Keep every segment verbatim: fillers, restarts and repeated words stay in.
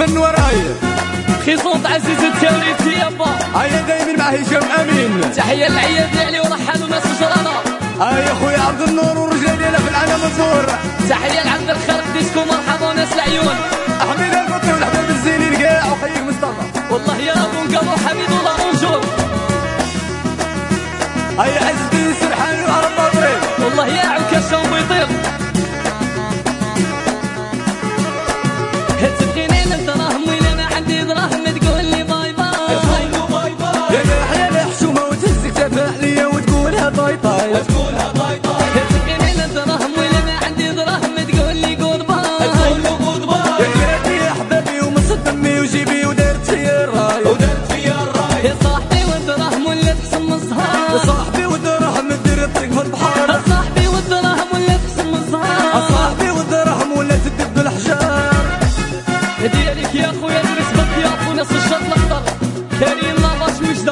من وراي خيصونت عزيز التالي يابا. هيا دايما مع هشام امين. تحيه للعيال ديالي ورحلوا ناس الجرانه. هيا خويا عبد النور والرجال ديالنا في العالم الزور. تحيه لعبد الخالق ديسكو مرحبا وناس العيون. حميد الفطي والحباب الزينين كاع وخيك مصطفى. والله يا رب نقالوا حميد والله بونجور. هيا عز الدين السرحاني وعرب مطريب. والله يا عكاشه وبيطير. تبغيني دراهم ولا ما عندي دراهم تقول لي باي باي. باي باي يا ناحية الحشومة وتهزك تفاح ليا وتقولها باي باي. تقولها باي باي. تبغيني دراهم ولا ما عندي دراهم تقول لي جود باي. تقول له جود باي. يا كراتي يا حبابي ومصد دمي وجيبي ودرت فيا الراي. ودرت فيا الراي. يا صاحبي والدراهم ولا تقسم الزهار. يا صاحبي والدراهم دير الطريق في البحر. يا صاحبي والدراهم ولا تقسم الزهار. يا صاحبي والدراهم ولا تدب الحجار. ديالك يا خويا درس بالضياف وناس الشط الاخضر كارين لاطاش وجده.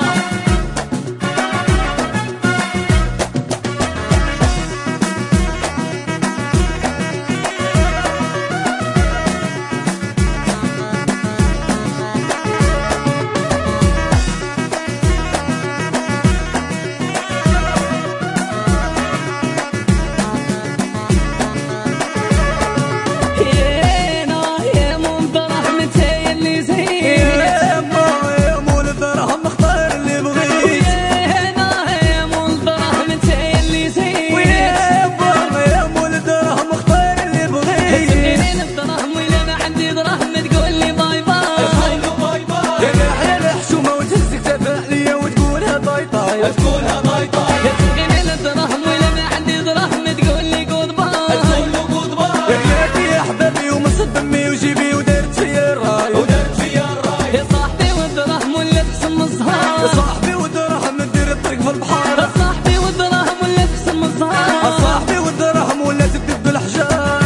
تقولها باي باي. تبغيني الدراهم ولا ما عندي دراهم تقول لي جود باي. تقول له جود باي. يا كراتي يا حبابي ومصد دمي وجيبي ودرت فيا الراي. ودرت فيا الراي. يا صاحبي والدراهم ولا تقسم الزهار. يا صاحبي والدراهم دير الطريق في البحر. يا صاحبي والدراهم ولا تقسم الزهار. يا صاحبي والدراهم ولا تدب الحجار.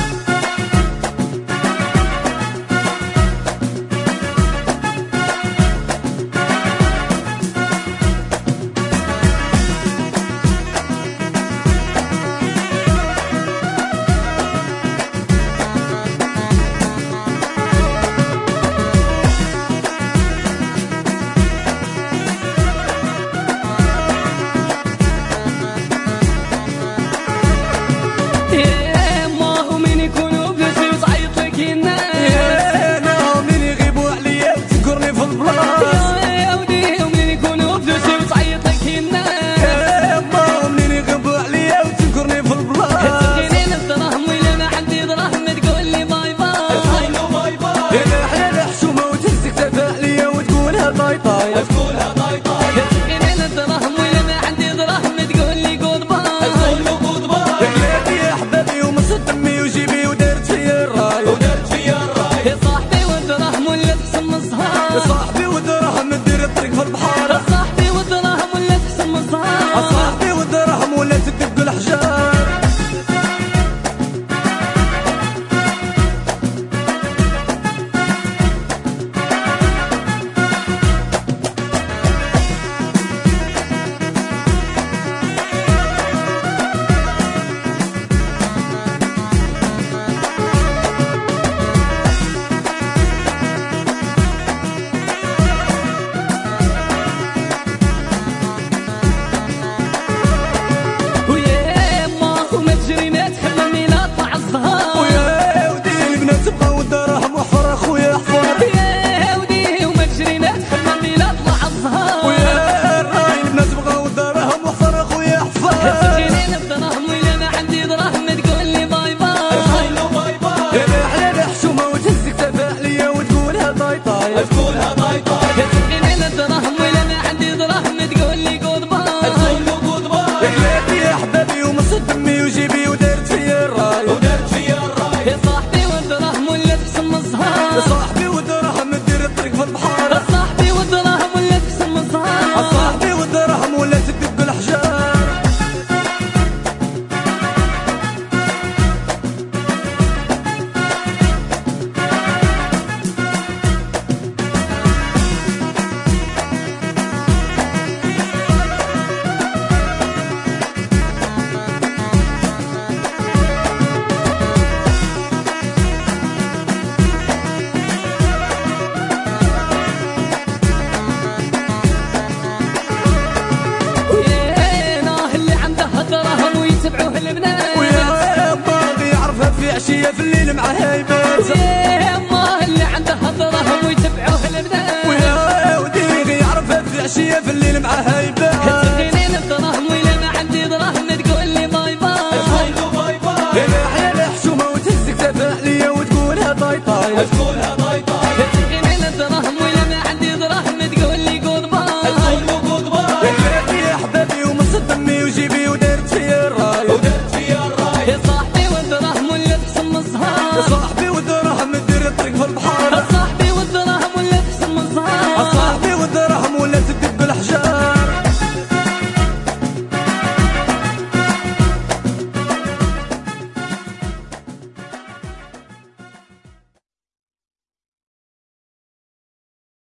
باي باي. تقولها باي باي. تبغيني الدراهم ولا ما عندي دراهم تقول لي جود باي. تقول له جود باي. يا كراتي يا حبابي ومصد دمي وجيبي ودرت فيا الراي. ودرت فيا الراي. يا صاحبي والدراهم ولا تقسم الزهار. يا صاحبي والدراهم دير الطريق في البحر. يا صاحبي والدراهم ولا تقسم الزهار. يا صاحبي والدراهم ولا تدب الحجار. عشية في الليل مع هيبات. يما اللي عنده هضره ويتبعوه البنات، ويا ودي يعرفها في عشية في الليل مع هيبات.